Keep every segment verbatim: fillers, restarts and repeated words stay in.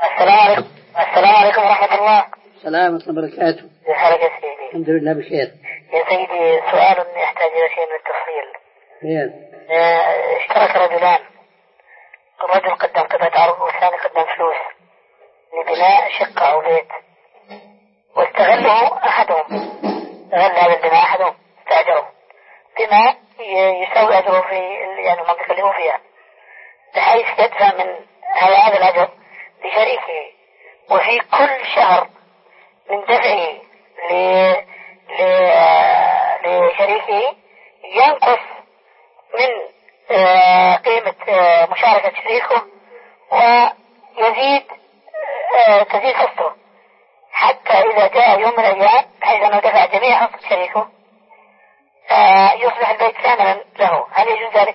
السلام عليكم. السلام عليكم ورحمة الله. السلام ورحمة الله وبركاته. كيف حالك يا سيدي؟ الحمد لله بخير. يا سيدي سؤال يحتاج إلى شيء من التفصيل. خير. اه اشترك رجلان، الرجل قدم قطعة أرض والثاني قدم فلوس لبناء شقة أو بيت، واستغله أحدهم، استغل هذا البناء أحدهم، استأجره بما يساوي أجره في يعني المنطقة اللي هو فيها، بحيث يدفع من هذا الأجر لشريكه، وفي كل شهر من دفعه لشريكه ينقص من قيمة مشاركة شريكه ويزيد تزيد حصته، حتى إذا جاء يوم من الأيام بحيث أنه دفع جميع حصة شريكه يصبح البيت ثمنا له. هل يجوز ذلك؟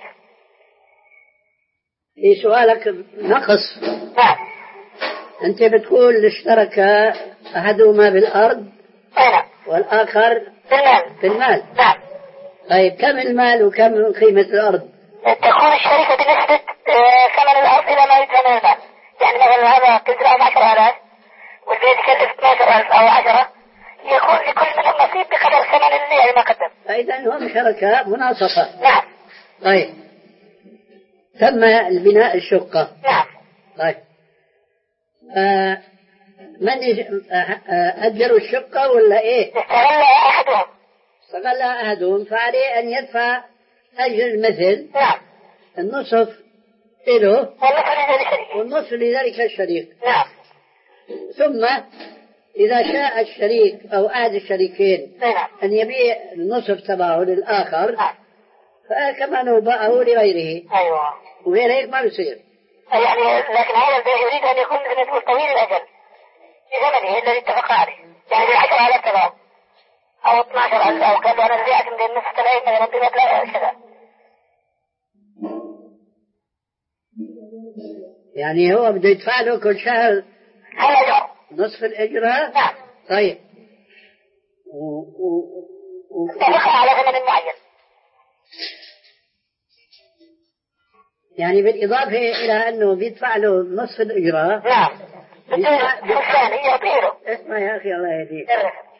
في سؤالك نقص. نعم. أنت بتقول اشترك أحدهما بالأرض نعم والآخر بالمال. بالمال. نعم. طيب كم المال وكم قيمة الأرض؟ تكون الشركة بنسبة ثمن الأرض إلى ما يدفع من المال. يعني مثلا هذا تدفع عشرة آلاف والبيت يكلف اثناشر ألف أو عشرة، يكون لكل منهم نصيب بقدر ثمن اللي ما قدم. فإذا هم شركاء مناصفة. نعم. طيب تم البناء الشقة. نعم. طيب آه من أجروا الشقة ولا إيه؟ استغلها أحدهم. استغلها أحدهم فعليه أن يدفع أجر المثل. نعم. النصف له والنصف لذلك والنصف لذلك الشريك. نعم. ثم إذا شاء الشريك أو أحد الشريكين نعم. أن يبيع النصف تبعه للآخر. نعم. فكما باعه لغيره. أيوة. وغير هيك ما بيصير. يعني لكن هذا البيع يريد أن يكون مثل طويل الأجل في زمنه الذي اتفق عليه، يعني بالعشرة آلاف تبعه أو اثناشر ألف، أو قال أنا رجعت من النصف تلاقي مثلا بمثل كذا. يعني هو بده يدفع له كل شهر هذا نصف الإجرة. نعم. طيب و... و... و... اتفق على ثمن معين. يعني بالإضافة إلى أنه بيدفع له نصف الإجرة. نعم. بيدفع... الثاني يعطيه. اسمع يا أخي الله يهديك،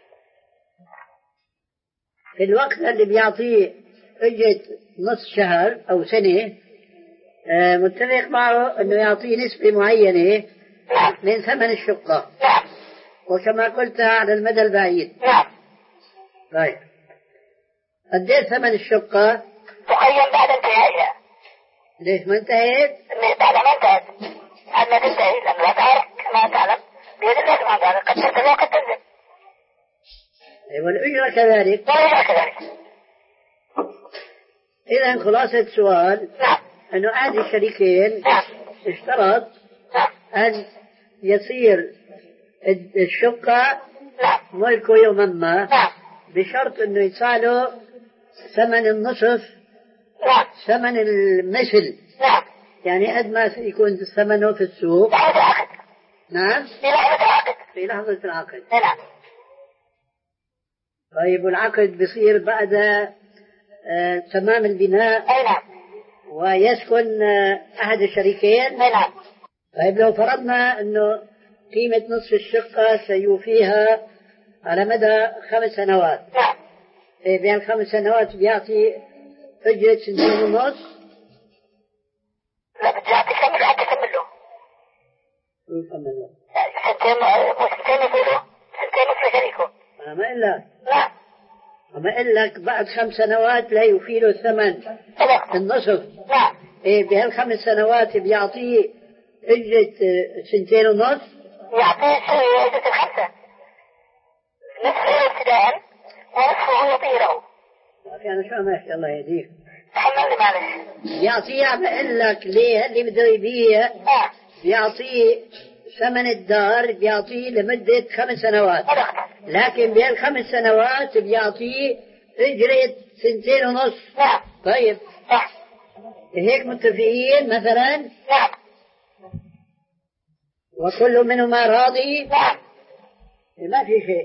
في الوقت اللي بيعطيه أجرة نصف شهر أو سنة آه متفق معه أنه يعطيه نسبة معينة من ثمن الشقة. نعم. وكما قلت على المدى البعيد. نعم. طيب قديش ثمن الشقة؟ تقيم بعد انتهائها. ليش ما انتهت؟ بعد ما انتهت، بعد ما تنتهي، لأن الأسعار كما تعلم بيد الله سبحانه وتعالى، قد تنتهي وقد تنزل. والأجرة كذلك. والأجرة كذلك. إذا خلاصة السؤال نعم. أنه أحد الشريكين نعم. اشترط نعم. أن يصير الشقة نعم. ملكه يوما ما. نعم. بشرط أنه يدفع له ثمن النصف. نعم. ثمن المثل. نعم. يعني قد ما يكون ثمنه في السوق. لحظة العقد. نعم. في لحظة العقد. في لحظة العقد. نعم. طيب والعقد بصير بعد آه تمام البناء. أي نعم. ويسكن آه أحد الشريكين. أي نعم. طيب لو فرضنا أنه قيمة نصف الشقة سيوفيها على مدى خمس سنوات. نعم. إيه بين خمس سنوات بيعطي أجرة سنتين ونص. لا بدي أعطي كمل حتى كمل له. كمل له. سنتين سنتين يصيروا سنتين نصف شريكه. أنا ما إقول لك. نعم. أما إقول لك بعد خمس سنوات لا يوفي له الثمن النصف. نعم. إيه بهالخمس سنوات بيعطيه أجرة سنتين ونص. يعطيه شيء أجرة الخمسة. نصفه ابتداء ونصفه يعطيه له. أخي أنا شو ماشي الله يهديك. تحمل لي معلش. يعطيه بقول لك ليه اللي بده يبيع. آه. بيعطيه ثمن الدار بيعطيه لمدة خمس سنوات. لكن بهالخمس سنوات بيعطيه أجرة سنتين ونص. نعم. طيب. نعم. هيك متفقين مثلا. نعم. وكل منهما راضي. نعم. ما في شيء.